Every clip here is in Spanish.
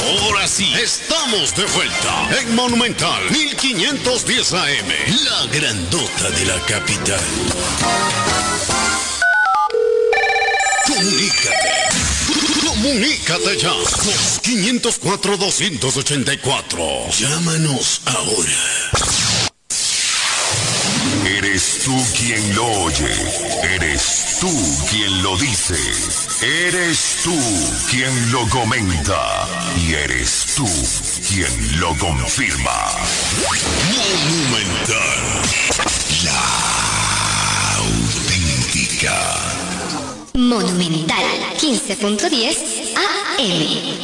Ahora sí, estamos de vuelta en Monumental 1510 AM, la grandota de la capital. Comunícate ya. 504-284. Llámanos ahora. Eres tú quien lo oye, eres tú quien lo dice, eres tú quien lo comenta y eres tú quien lo confirma. Monumental, la auténtica. Monumental 15.10 AM.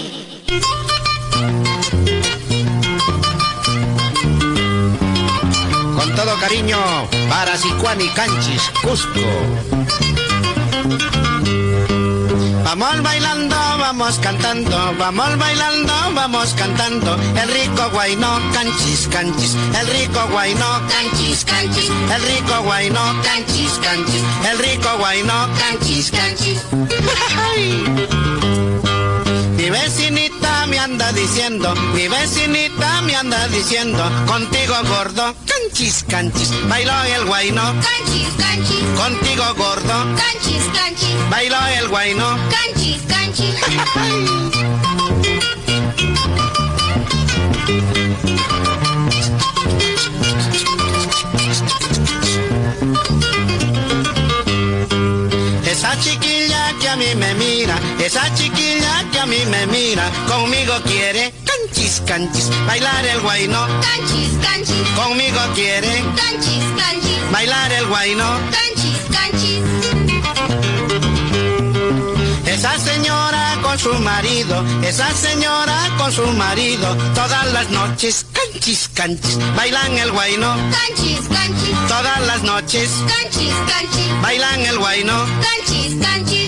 Con todo cariño para Sicuani Canchis, Cusco. Vamos bailando, vamos cantando, vamos bailando, vamos cantando. El rico guayno, canchis, canchis. El rico guayno, canchis, canchis. El rico guayno, canchis, canchis. El rico guayno, canchis, canchis. Mi vecinita me anda diciendo, mi vecinita me anda diciendo, contigo gordo, canchis, canchis, bailó el guayno, Canchis, canchis, contigo gordo, canchis, canchis, bailó el guayno. canchis, canchis. Esa chiquilla que a mí me mira, esa chiquilla que a mí me mira, conmigo quiere, canchis, canchis, bailar el guayno, Canchis, canchis, conmigo quiere, canchis, canchis, bailar el guayno. canchis, canchis. Esa señora con su marido, esa señora con su marido, todas las noches, canchis, canchis, bailan el guayno, Canchis, canchis, todas las noches, canchis, canchis, bailan el guayno. canchis, canchis.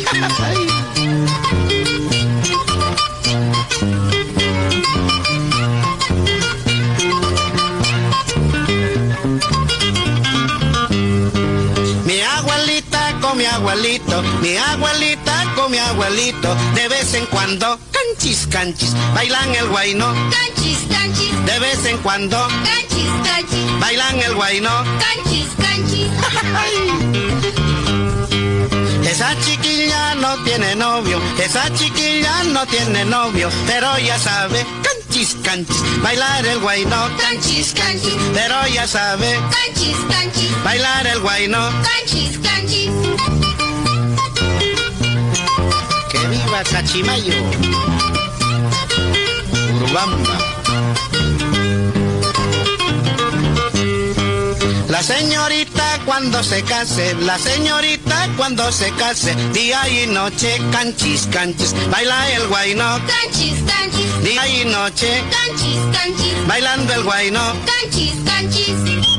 Mi abuelita con mi abuelito, mi abuelita con mi abuelito, de vez en cuando, canchis, canchis, bailan el guayno, Canchis, canchis, de vez en cuando, canchis, canchis, bailan el guayno. canchis, canchis. Esa chiquilla no tiene novio, esa chiquilla no tiene novio, pero ya sabe, canchis, canchis, bailar el guayno, Canchis, canchis, pero ya sabe, canchis, canchis, bailar el guayno. canchis, canchis. ¡Que viva Cachimayo! Urubamba. La señorita cuando se case, la señorita cuando se case, día y noche, canchis, canchis, baila el guayno, Canchis, canchis, día y noche, canchis, canchis, bailando el guayno. canchis, canchis.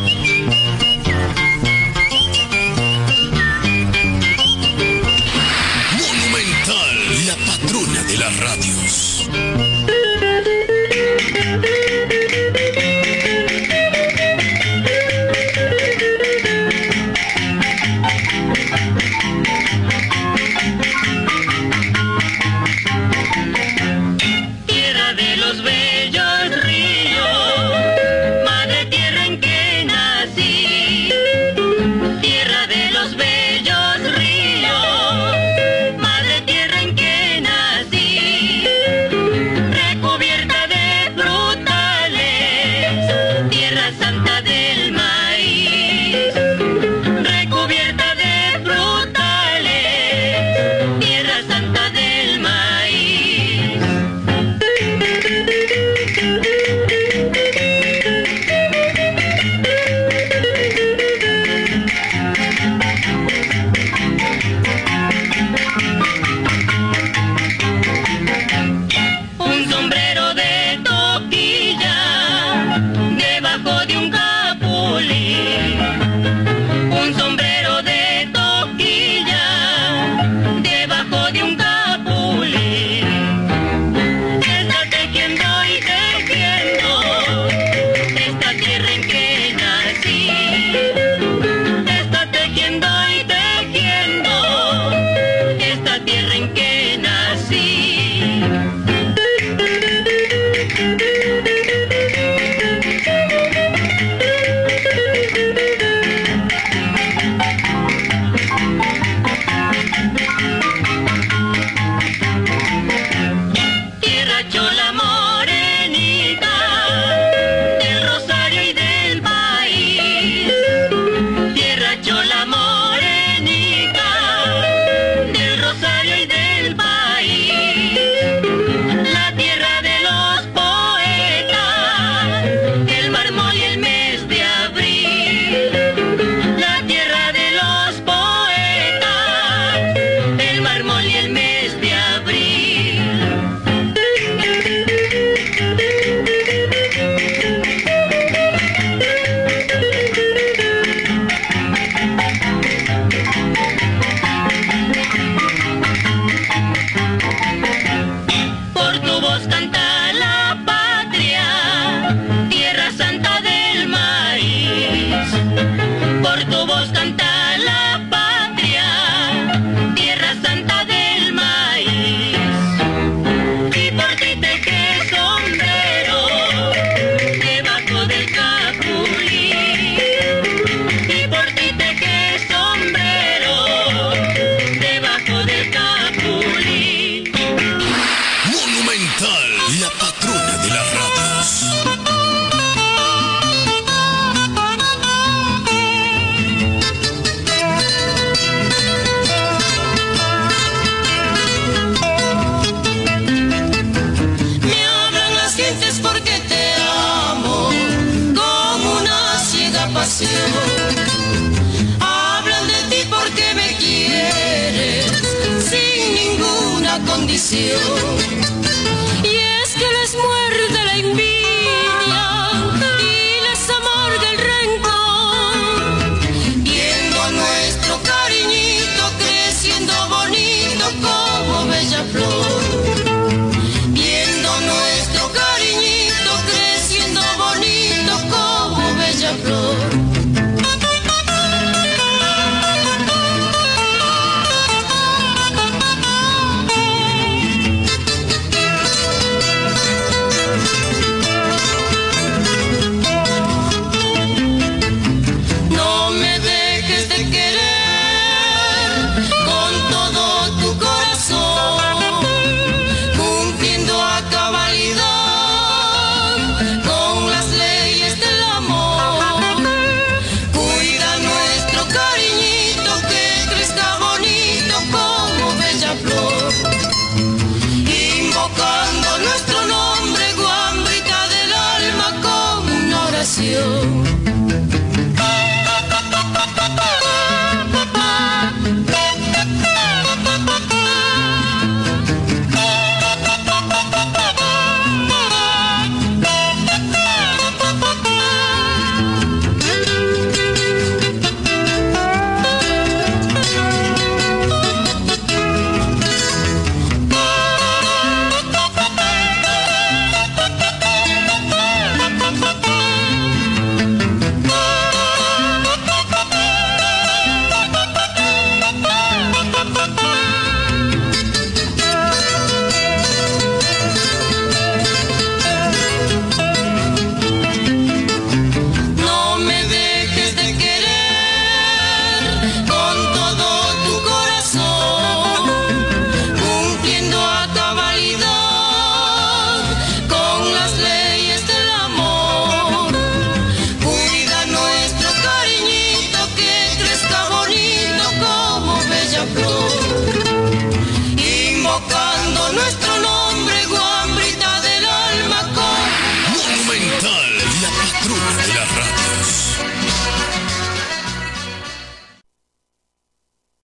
Monumental, la patrona de las radios. Tierra de los bellos ríos, madre tierra en que nací. Tierra de los bellos ríos, madre tierra en que nací. canción.